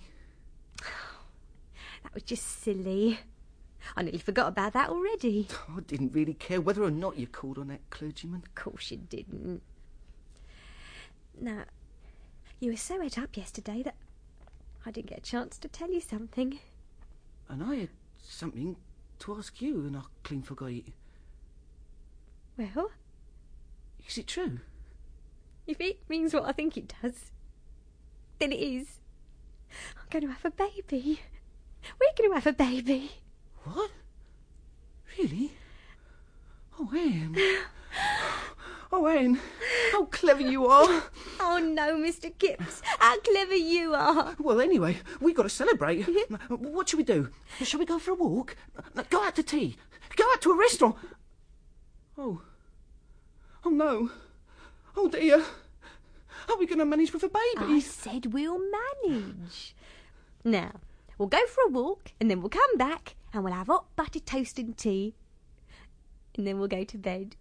That was just silly. I nearly forgot about that already. I didn't really care whether or not you called on that clergyman. Of course you didn't. Now, you were so het up yesterday that I didn't get a chance to tell you something. And I had something to ask you and I clean forgot it. Well? Is it true? If it means what I think it does, then it is. I'm going to have a baby. We're going to have a baby. What? Really? Oh, Anne. Oh, Anne, how clever you are. Oh, no, Mister Kipps, how clever you are. Well, anyway, we've got to celebrate. What shall we do? Shall we go for a walk? Go out to tea? Go out to a restaurant? Oh. Oh, no. Oh, dear. How are we going to manage with a baby? I said we'll manage. Now, we'll go for a walk, and then we'll come back, and we'll have hot buttered toast and tea, and then we'll go to bed.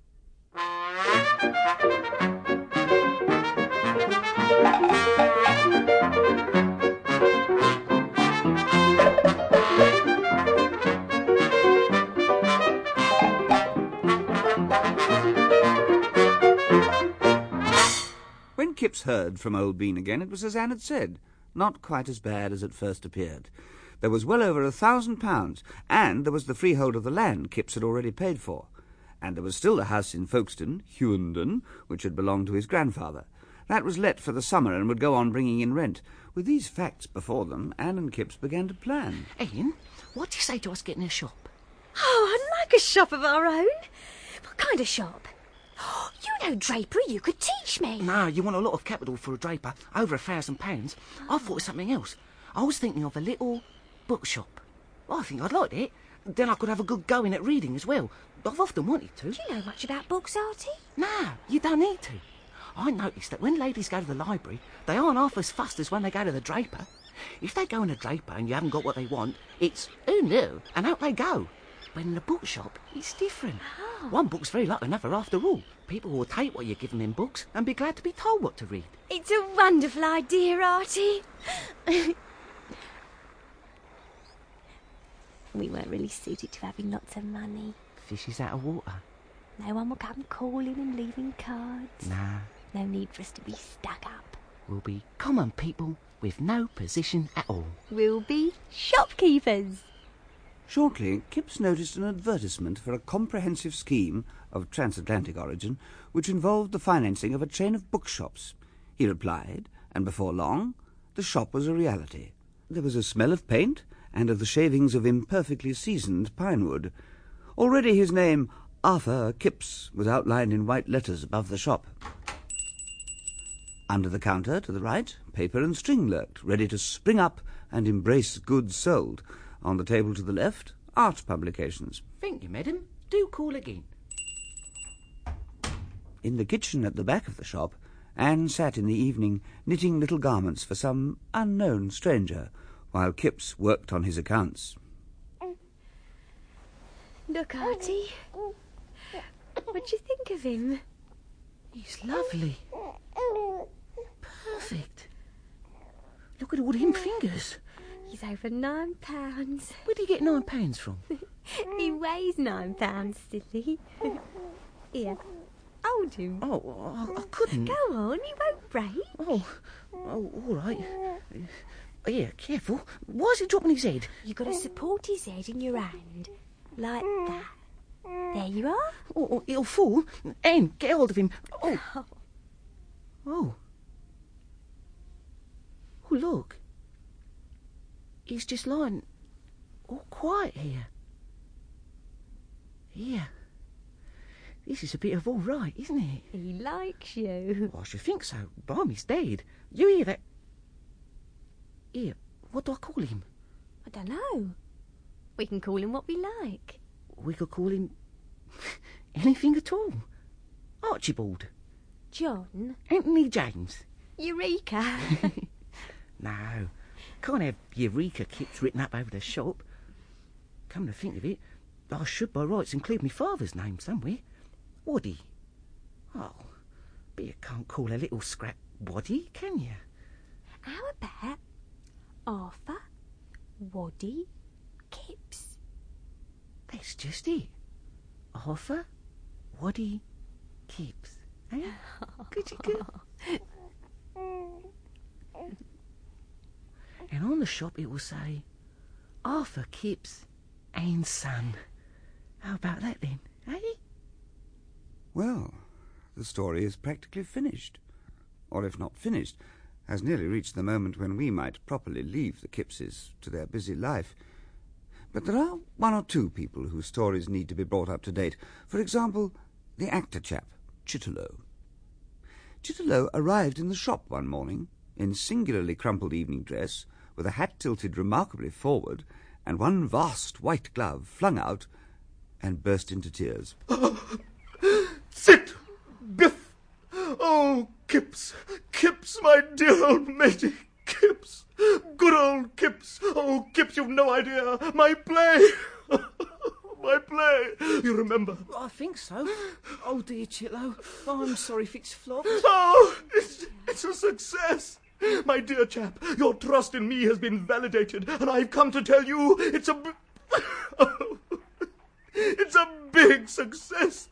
When Kipps heard from old Bean again, it was as Anne had said, not quite as bad as it first appeared. There was well over a thousand pounds, and there was the freehold of the land Kipps had already paid for. And there was still the house in Folkestone, Hughenden, which had belonged to his grandfather. That was let for the summer and would go on bringing in rent. With these facts before them, Anne and Kipps began to plan. Anne, what do you say to us getting a shop? Oh, I'd like a shop of our own. What kind of shop? You know drapery, you could teach me. No, you want a lot of capital for a draper, over a thousand pounds. I thought of something else. I was thinking of a little bookshop. I think I'd like it. Then I could have a good going at reading as well. I've often wanted to. Do you know much about books, Artie? No, you don't need to. I noticed that when ladies go to the library, they aren't half as fussed as when they go to the draper. If they go in a draper and you haven't got what they want, it's, oh no, and out they go. But in a bookshop, it's different. Oh. One book's very like another after all. People will take what you give them in books and be glad to be told what to read. It's a wonderful idea, Artie. We weren't really suited to having lots of money. Fishes out of water. No one will come calling and leaving cards. Nah. No need for us to be stuck up. We'll be common people with no position at all. We'll be shopkeepers. Shortly, Kipps noticed an advertisement for a comprehensive scheme of transatlantic origin which involved the financing of a chain of bookshops. He replied, and before long, the shop was a reality. There was a smell of paint and of the shavings of imperfectly seasoned pine wood. Already his name, Arthur Kipps, was outlined in white letters above the shop. Under the counter, to the right, paper and string lurked, ready to spring up and embrace goods sold. On the table to the left, art publications. Thank you, madam. Do call again. In the kitchen at the back of the shop, Anne sat in the evening knitting little garments for some unknown stranger, while Kipps worked on his accounts. Look, Artie. What do you think of him? He's lovely. Perfect. Look at all them fingers. He's over nine pounds. Where did he get nine pounds from? He weighs nine pounds, silly. Here, hold him. Oh, I, I couldn't. Go on, he won't break. Oh, oh, all right. Uh, yeah, careful. Why is he dropping his head? You've got to support his head in your hand, like that. There you are. Oh, oh, he'll fall. Anne, get hold of him. Oh. Oh. Oh. Oh, look. He's just lying all quiet here. Here. This is a bit of all right, isn't it? He likes you. Oh, I should think so. Barmy's dead. You hear that? Here, what do I call him? I don't know. We can call him what we like. We could call him anything at all. Archibald. John. Anthony James. Eureka. No, can't have Eureka Kipps written up over the shop. Come to think of it, I should by rights include my father's name somewhere. Waddy. Oh, but you can't call a little scrap Waddy, can you? How about Arthur Waddy Kipps? That's just it. Arthur Waddy Kipps. Eh? Good, good. And on the shop it will say, Arthur Kipps and Son. How about that then, eh? Well, the story is practically finished. Or if not finished, has nearly reached the moment when we might properly leave the Kippses to their busy life. But there are one or two people whose stories need to be brought up to date. For example, the actor chap, Chitterlow. Chitterlow arrived in the shop one morning in singularly crumpled evening dress, with a hat tilted remarkably forward, and one vast white glove flung out, and burst into tears. Sit! Biff! Oh, Kipps! Kipps, my dear old matey! Kipps! Good old Kipps! Oh, Kipps, you've no idea! My play! My play! You remember? I think so. Oh, dear Chitlow. Oh, I'm sorry if it's flopped. Oh, it's, it's a success! My dear chap, your trust in me has been validated, and I've come to tell you it's a... B- oh, it's a big success!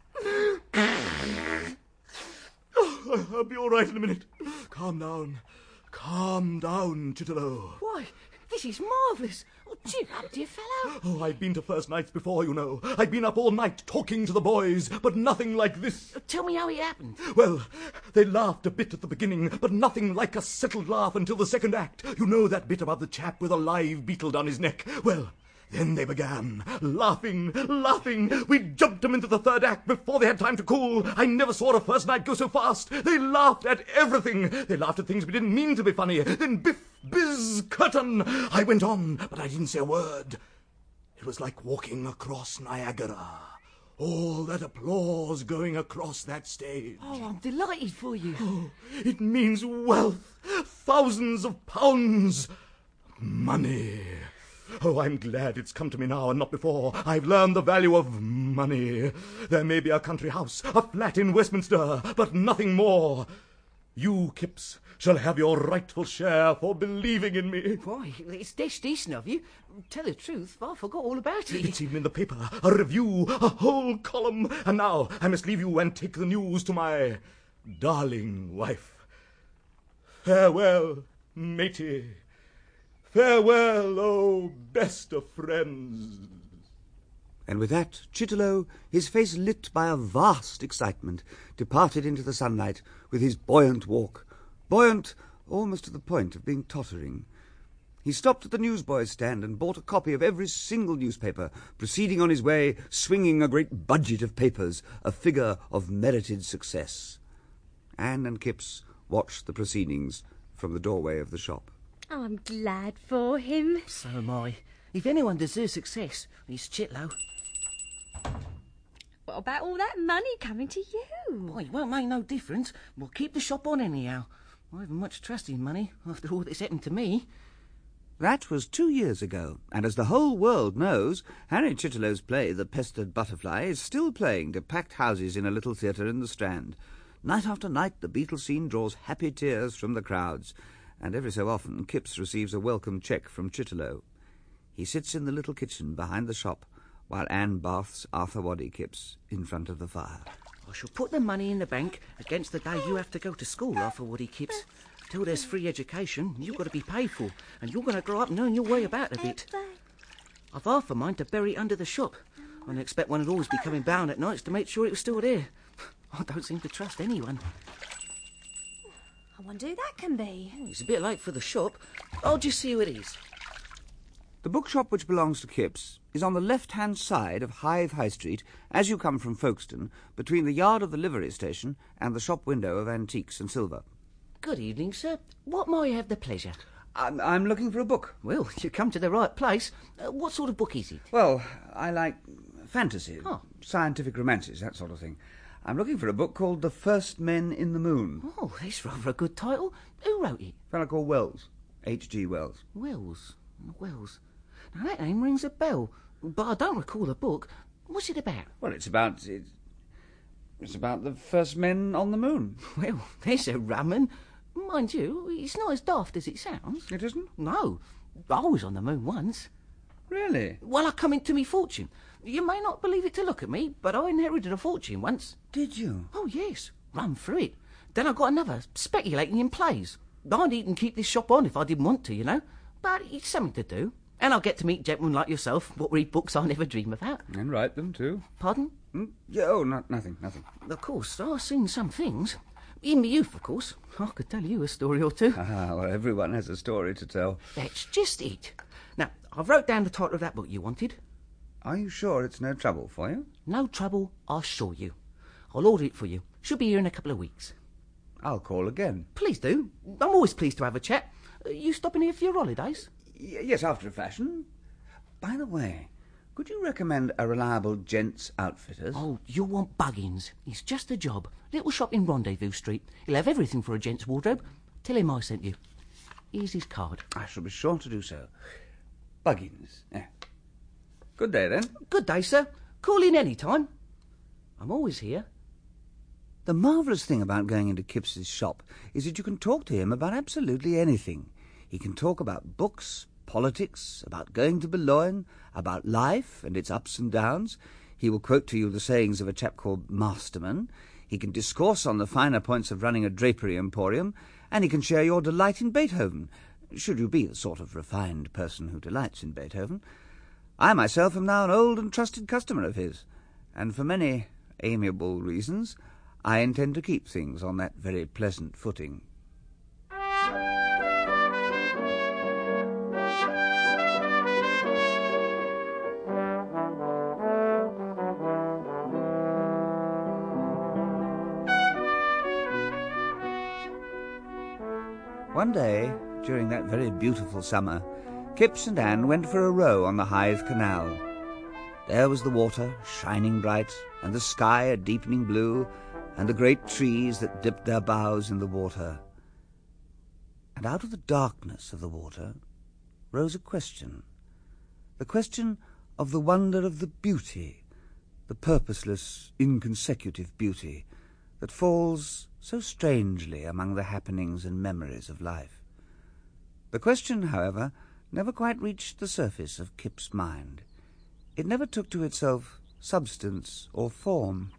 Oh, I'll be all right in a minute. Calm down. Calm down, Chitterlow. Why, this is marvellous. Oh, cheer up, dear fellow. Oh, I've been to first nights before, you know. I've been up all night talking to the boys, but nothing like this. Tell me how it happened. Well, they laughed a bit at the beginning, but nothing like a settled laugh until the second act. You know that bit about the chap with a live beetle down his neck? Well, then they began, laughing, laughing. We jumped them into the third act before they had time to cool. I never saw a first night go so fast. They laughed at everything. They laughed at things we didn't mean to be funny. Then biff, biz, curtain. I went on, but I didn't say a word. It was like walking across Niagara. All that applause going across that stage. Oh, I'm delighted for you. Oh, it means wealth. Thousands of pounds. Money. Oh, I'm glad it's come to me now and not before. I've learned the value of money. There may be a country house, a flat in Westminster, but nothing more. You, Kipps, shall have your rightful share for believing in me. Why, it's dead decent of you. Tell the truth, I forgot all about it. It's even in the paper, a review, a whole column. And now I must leave you and take the news to my darling wife. Farewell, matey. Farewell, oh, best of friends. And with that, Chitterlow, his face lit by a vast excitement, departed into the sunlight with his buoyant walk, buoyant almost to the point of being tottering. He stopped at the newsboy's stand and bought a copy of every single newspaper, proceeding on his way, swinging a great budget of papers, a figure of merited success. Anne and Kipps watched the proceedings from the doorway of the shop. Oh, I'm glad for him. So am I. If anyone deserves success, it's Chitlow. What about all that money coming to you? Why, it won't make no difference. We'll keep the shop on anyhow. I haven't much trust in money after all that's happened to me. That was two years ago, and as the whole world knows, Harry Chitterlow's play, The Pestered Butterfly, is still playing to packed houses in a little theatre in the Strand. Night after night, the beetle scene draws happy tears from the crowds, and every so often Kipps receives a welcome cheque from Chitterlow. He sits in the little kitchen behind the shop, while Anne baths Arthur Waddy Kipps in front of the fire. I shall put the money in the bank against the day you have to go to school, Arthur Waddy Kipps. Till there's free education, you've got to be paid for, and you're going to grow up knowing your way about a bit. I've half a mind to bury it under the shop. I expect one would always be coming down at nights to make sure it was still there. I don't seem to trust anyone. I wonder who that can be. It's a bit late for the shop. I'll just see who it is. The bookshop which belongs to Kipps is on the left-hand side of Hythe High Street as you come from Folkestone, between the yard of the livery station and the shop window of antiques and silver. Good evening, sir. What may I have the pleasure? I'm, I'm looking for a book. Well, you come to the right place. Uh, what sort of book is it? Well, I like fantasy, Oh. scientific romances, that sort of thing. I'm looking for a book called The First Men in the Moon. Oh, that's rather a good title. Who wrote it? A fellow called Wells. H G Wells. Wells. Wells. Now, that name rings a bell, but I don't recall the book. What's it about? Well, it's about... It, it's about the first men on the moon. Well, there's a rum un. Mind you, it's not as daft as it sounds. It isn't? No. I was on the moon once. Really? Well, I come into me fortune. You may not believe it to look at me, but I inherited a fortune once. Did you? Oh, yes. Run through it. Then I got another, speculating in plays. I needn't keep this shop on if I didn't want to, you know. But it's something to do. And I'll get to meet gentlemen like yourself, what read books I never dream about. And write them, too. Pardon? Hmm? Yeah, oh, not, nothing, nothing. Of course, I've seen some things. In my youth, of course. I could tell you a story or two. Ah, well, everyone has a story to tell. That's just it. Now, I've wrote down the title of that book you wanted. Are you sure it's no trouble for you? No trouble, I assure you. I'll order it for you. Should be here in a couple of weeks. I'll call again. Please do. I'm always pleased to have a chat. Uh, you stopping here for your holidays? Y- yes, after a fashion. By the way, could you recommend a reliable gents' outfitters? Oh, you'll want Buggins. It's just a job. Little shop in Rendezvous Street. He'll have everything for a gent's wardrobe. Tell him I sent you. Here's his card. I shall be sure to do so. Buggins. Yeah. Good day, then. Good day, sir. Call in any time. I'm always here. The marvellous thing about going into Kipps's shop is that you can talk to him about absolutely anything. He can talk about books, politics, about going to Boulogne, about life and its ups and downs. He will quote to you the sayings of a chap called Masterman. He can discourse on the finer points of running a drapery emporium, and he can share your delight in Beethoven, should you be the sort of refined person who delights in Beethoven. I myself am now an old and trusted customer of his, and for many amiable reasons I intend to keep things on that very pleasant footing. One day, during that very beautiful summer, Kipps and Anne went for a row on the Hythe Canal. There was the water, shining bright, and the sky a deepening blue, and the great trees that dipped their boughs in the water. And out of the darkness of the water rose a question, the question of the wonder of the beauty, the purposeless, inconsecutive beauty that falls so strangely among the happenings and memories of life. The question, however, never quite reached the surface of Kip's mind. It never took to itself substance or form.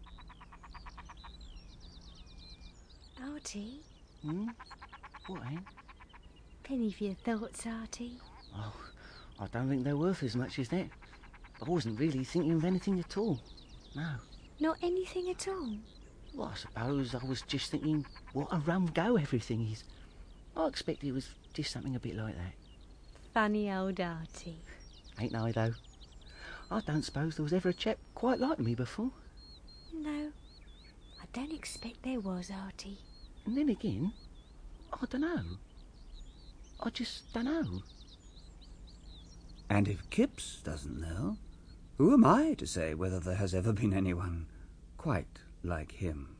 Artie? Hmm? What, Anne? Penny for your thoughts, Artie. Oh, I don't think they're worth as much as that. I wasn't really thinking of anything at all. No. Not anything at all? Well, I suppose I was just thinking what a rum go everything is. I expect it was just something a bit like that. Funny old Artie. Ain't I, though? I don't suppose there was ever a chap quite like me before. No, I don't expect there was, Artie. And then again, I don't know. I just don't know. And if Kipps doesn't know, who am I to say whether there has ever been anyone quite like him?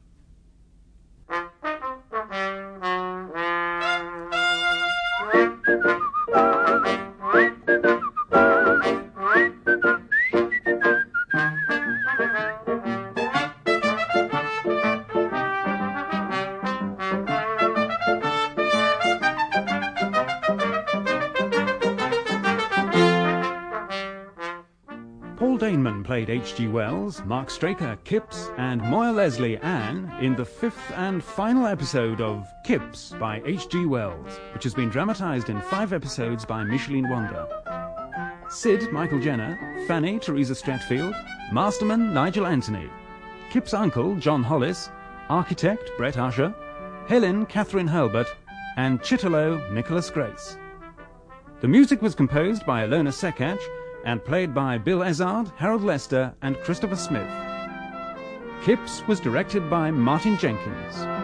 Paul Daneman played H G Wells, Mark Straker, Kipps, and Moya Leslie, Anne, in the fifth and final episode of Kipps by H G Wells, which has been dramatised in five episodes by Micheline Wander. Sid, Michael Jenner, Fanny, Teresa Stratfield, Masterman, Nigel Anthony, Kipps' uncle, John Hollis, architect, Brett Usher, Helen Catherine Hurlbert, and Chitterlow Nicholas Grace. The music was composed by Ilona Sekach and played by Bill Ezard, Harold Lester and Christopher Smith. Kipps was directed by Martin Jenkins.